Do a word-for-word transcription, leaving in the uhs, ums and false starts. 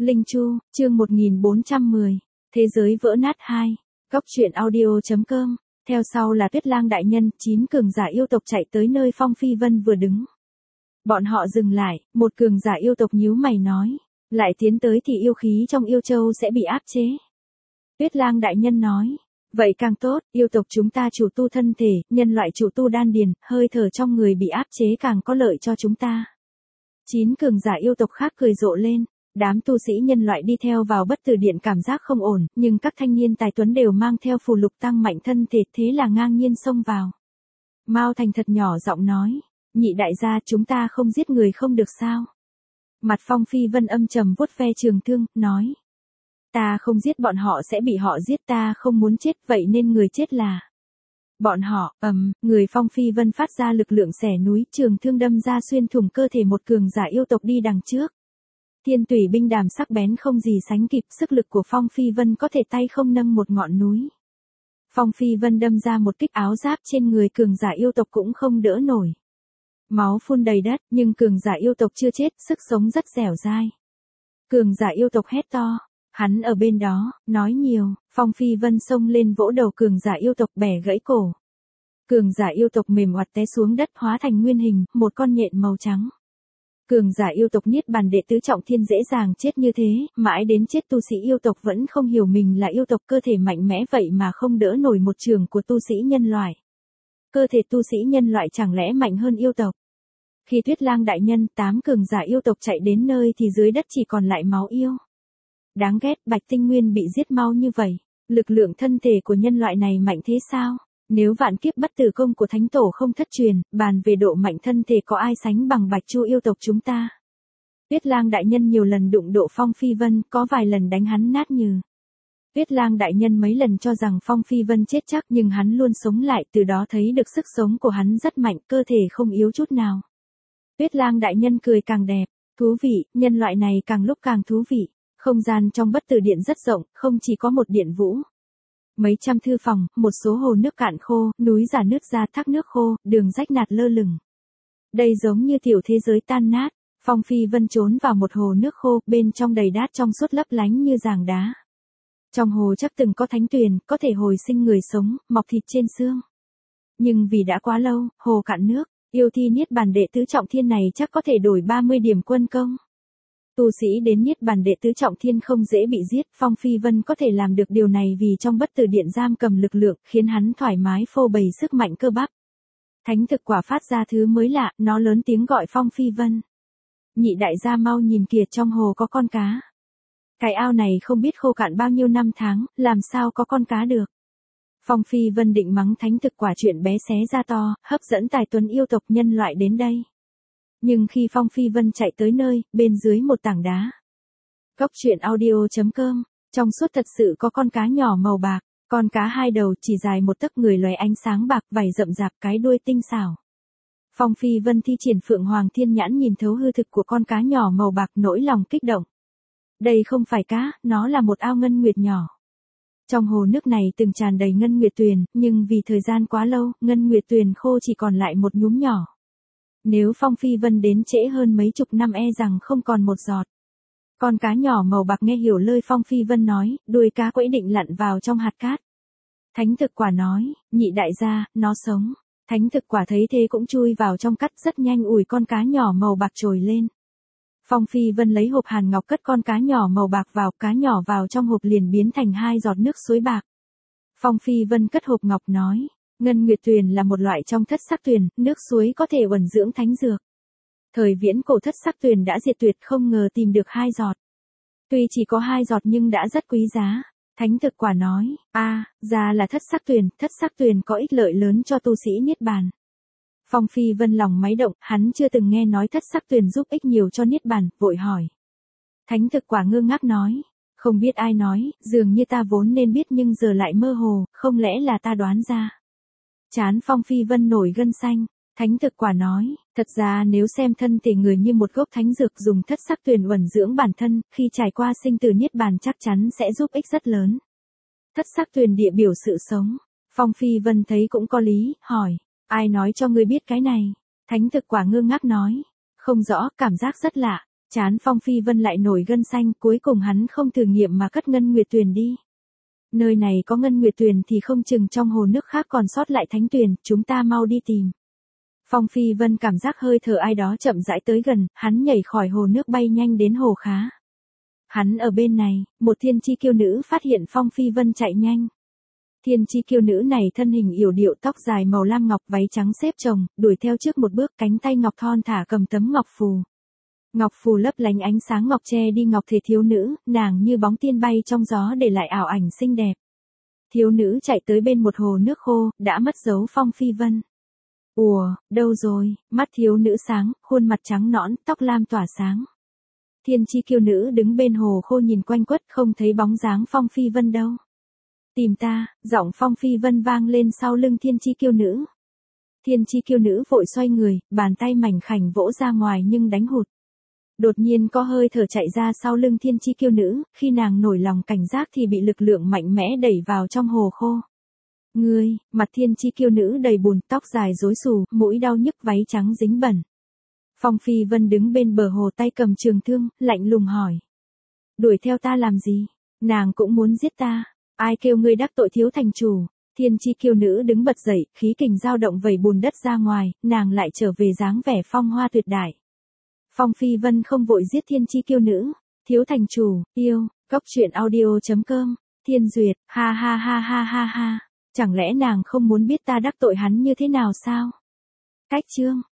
Linh Chu, chương một nghìn bốn trăm mười. Thế giới vỡ nát hai. Góc truyện audio.com. Theo sau là Tuyết Lang đại nhân, chín cường giả yêu tộc chạy tới nơi Phong Phi Vân vừa đứng. Bọn họ dừng lại, một cường giả yêu tộc nhíu mày nói, lại tiến tới thì yêu khí trong yêu châu sẽ bị áp chế. Tuyết Lang đại nhân nói, vậy càng tốt, yêu tộc chúng ta chủ tu thân thể, nhân loại chủ tu đan điền, hơi thở trong người bị áp chế càng có lợi cho chúng ta. Chín cường giả yêu tộc khác cười rộ lên. Đám tu sĩ nhân loại đi theo vào bất tử điện cảm giác không ổn, nhưng các thanh niên tài tuấn đều mang theo phù lục tăng mạnh thân thể, thế là ngang nhiên xông vào. Mao Thành thật nhỏ giọng nói, nhị đại gia, chúng ta không giết người không được sao? Mặt Phong Phi Vân âm trầm vuốt ve trường thương, nói, ta không giết bọn họ sẽ bị họ giết, ta không muốn chết, vậy nên người chết là bọn họ. Ầm, um, người Phong Phi Vân phát ra lực lượng xẻ núi, trường thương đâm ra xuyên thủng cơ thể một cường giả yêu tộc đi đằng trước. Thiên tùy binh đàm sắc bén không gì sánh kịp, sức lực của Phong Phi Vân có thể tay không nâng một ngọn núi. Phong Phi Vân đâm ra một kích, áo giáp trên người cường giả yêu tộc cũng không đỡ nổi. Máu phun đầy đất, nhưng cường giả yêu tộc chưa chết, sức sống rất dẻo dai. Cường giả yêu tộc hét to, hắn ở bên đó, nói nhiều, Phong Phi Vân xông lên vỗ đầu cường giả yêu tộc, bẻ gãy cổ. Cường giả yêu tộc mềm oặt té xuống đất, hóa thành nguyên hình, một con nhện màu trắng. Cường giả yêu tộc Niết Bàn đệ tứ trọng thiên dễ dàng chết như thế, mãi đến chết tu sĩ yêu tộc vẫn không hiểu mình là yêu tộc, cơ thể mạnh mẽ vậy mà không đỡ nổi một trường của tu sĩ nhân loại. Cơ thể tu sĩ nhân loại chẳng lẽ mạnh hơn yêu tộc? Khi Tuyết Lang đại nhân, tám cường giả yêu tộc chạy đến nơi thì dưới đất chỉ còn lại máu yêu. Đáng ghét, Bạch Tinh Nguyên bị giết mau như vậy, lực lượng thân thể của nhân loại này mạnh thế sao? Nếu vạn kiếp bất tử công của thánh tổ không thất truyền, bàn về độ mạnh thân thể có ai sánh bằng Bạch Chu yêu tộc chúng ta. Tuyết Lang đại nhân nhiều lần đụng độ Phong Phi Vân, có vài lần đánh hắn nát nhừ. Tuyết Lang đại nhân mấy lần cho rằng Phong Phi Vân chết chắc, nhưng hắn luôn sống lại, từ đó thấy được sức sống của hắn rất mạnh, cơ thể không yếu chút nào. Tuyết Lang đại nhân cười càng đẹp, thú vị, nhân loại này càng lúc càng thú vị. Không gian trong bất tử điện rất rộng, không chỉ có một điện vũ. Mấy trăm thư phòng, một số hồ nước cạn khô, núi giả nước ra, thác nước khô, đường rách nát lơ lửng. Đây giống như tiểu thế giới tan nát. Phong Phi Vân trốn vào một hồ nước khô, bên trong đầy đát trong suốt lấp lánh như giàng đá. Trong hồ chắc từng có thánh tuyền, có thể hồi sinh người sống, mọc thịt trên xương. Nhưng vì đã quá lâu, hồ cạn nước, yêu thi Niết Bàn đệ tứ trọng thiên này chắc có thể đổi ba mươi điểm quân công. Tu sĩ đến Niết Bàn đệ tứ trọng thiên không dễ bị giết, Phong Phi Vân có thể làm được điều này vì trong bất tử điện giam cầm lực lượng, khiến hắn thoải mái phô bày sức mạnh cơ bắp. Thánh thực quả phát ra thứ mới lạ, nó lớn tiếng gọi Phong Phi Vân. Nhị đại gia mau nhìn kìa, trong hồ có con cá. Cái ao này không biết khô cạn bao nhiêu năm tháng, làm sao có con cá được. Phong Phi Vân định mắng thánh thực quả chuyện bé xé ra to, hấp dẫn tài tuấn yêu tộc nhân loại đến đây. Nhưng khi Phong Phi Vân chạy tới nơi, bên dưới một tảng đá. Góc truyện audio.com, trong suốt thật sự có con cá nhỏ màu bạc, con cá hai đầu chỉ dài một tấc, người lóe ánh sáng bạc, vảy rậm rạp, cái đuôi tinh xảo. Phong Phi Vân thi triển Phượng Hoàng Thiên Nhãn nhìn thấu hư thực của con cá nhỏ màu bạc, nỗi lòng kích động. Đây không phải cá, nó là một ao ngân nguyệt nhỏ. Trong hồ nước này từng tràn đầy ngân nguyệt tuyền, nhưng vì thời gian quá lâu, ngân nguyệt tuyền khô chỉ còn lại một nhúm nhỏ. Nếu Phong Phi Vân đến trễ hơn mấy chục năm e rằng không còn một giọt. Con cá nhỏ màu bạc nghe hiểu lời Phong Phi Vân nói, đuôi cá quẫy định lặn vào trong hạt cát. Thánh thực quả nói, nhị đại gia, nó sống. Thánh thực quả thấy thế cũng chui vào trong cát, rất nhanh ủi con cá nhỏ màu bạc trồi lên. Phong Phi Vân lấy hộp hàn ngọc cất con cá nhỏ màu bạc vào, cá nhỏ vào trong hộp liền biến thành hai giọt nước suối bạc. Phong Phi Vân cất hộp ngọc nói, ngân nguyệt tuyền là một loại trong thất sắc tuyền, nước suối có thể uẩn dưỡng thánh dược. Thời viễn cổ thất sắc tuyền đã diệt tuyệt, không ngờ tìm được hai giọt. Tuy chỉ có hai giọt nhưng đã rất quý giá. Thánh thực quả nói, a, à, ra là thất sắc tuyền, thất sắc tuyền có ích lợi lớn cho tu sĩ Niết Bàn. Phong Phi Vân lòng máy động, hắn chưa từng nghe nói thất sắc tuyền giúp ích nhiều cho Niết Bàn, vội hỏi. Thánh thực quả ngơ ngác nói, không biết ai nói, dường như ta vốn nên biết nhưng giờ lại mơ hồ, không lẽ là ta đoán ra. Chán Phong Phi Vân nổi gân xanh, thánh thực quả nói, thật ra nếu xem thân thể người như một gốc thánh dược, dùng thất sắc tuyền uẩn dưỡng bản thân, khi trải qua sinh tử Niết Bàn chắc chắn sẽ giúp ích rất lớn. Thất sắc tuyền địa biểu sự sống, Phong Phi Vân thấy cũng có lý, hỏi, ai nói cho ngươi biết cái này? Thánh thực quả ngơ ngác nói, không rõ, cảm giác rất lạ. Chán Phong Phi Vân lại nổi gân xanh, cuối cùng hắn không thử nghiệm mà cất Ngân Nguyệt Tuyền đi. Nơi này có Ngân Nguyệt Tuyền thì không chừng trong hồ nước khác còn sót lại thánh tuyền, chúng ta mau đi tìm. Phong Phi Vân cảm giác hơi thở ai đó chậm rãi tới gần, hắn nhảy khỏi hồ nước bay nhanh đến hồ khá. Hắn ở bên này, một thiên chi kiêu nữ phát hiện Phong Phi Vân chạy nhanh. Thiên chi kiêu nữ này thân hình yểu điệu, tóc dài màu lam ngọc, váy trắng xếp chồng, đuổi theo trước một bước, cánh tay ngọc thon thả cầm tấm ngọc phù. Ngọc phù lấp lánh ánh sáng ngọc che đi ngọc thể thiếu nữ, nàng như bóng tiên bay trong gió để lại ảo ảnh xinh đẹp. Thiếu nữ chạy tới bên một hồ nước khô, đã mất dấu Phong Phi Vân. Ủa, đâu rồi? Mắt thiếu nữ sáng, khuôn mặt trắng nõn, tóc lam tỏa sáng. Thiên chi kiêu nữ đứng bên hồ khô nhìn quanh quất, không thấy bóng dáng Phong Phi Vân đâu. Tìm ta, giọng Phong Phi Vân vang lên sau lưng thiên chi kiêu nữ. Thiên chi kiêu nữ vội xoay người, bàn tay mảnh khảnh vỗ ra ngoài nhưng đánh hụt. Đột nhiên có hơi thở chạy ra sau lưng thiên chi kiêu nữ, khi nàng nổi lòng cảnh giác thì bị lực lượng mạnh mẽ đẩy vào trong hồ khô. Ngươi, mặt thiên chi kiêu nữ đầy bùn, tóc dài rối xù, mũi đau nhức, váy trắng dính bẩn. Phong Phi Vân đứng bên bờ hồ tay cầm trường thương, lạnh lùng hỏi. Đuổi theo ta làm gì? Nàng cũng muốn giết ta. Ai kêu ngươi đắc tội thiếu thành chủ? Thiên chi kiêu nữ đứng bật dậy, khí kình dao động vẩy bùn đất ra ngoài, nàng lại trở về dáng vẻ phong hoa tuyệt đại. Phong Phi Vân không vội giết thiên chi kiêu nữ. Thiếu thành chủ, yêu, cốc truyện audio chấm com, Thiên Duyệt, ha ha ha ha ha ha. Chẳng lẽ nàng không muốn biết ta đắc tội hắn như thế nào sao? Cách chương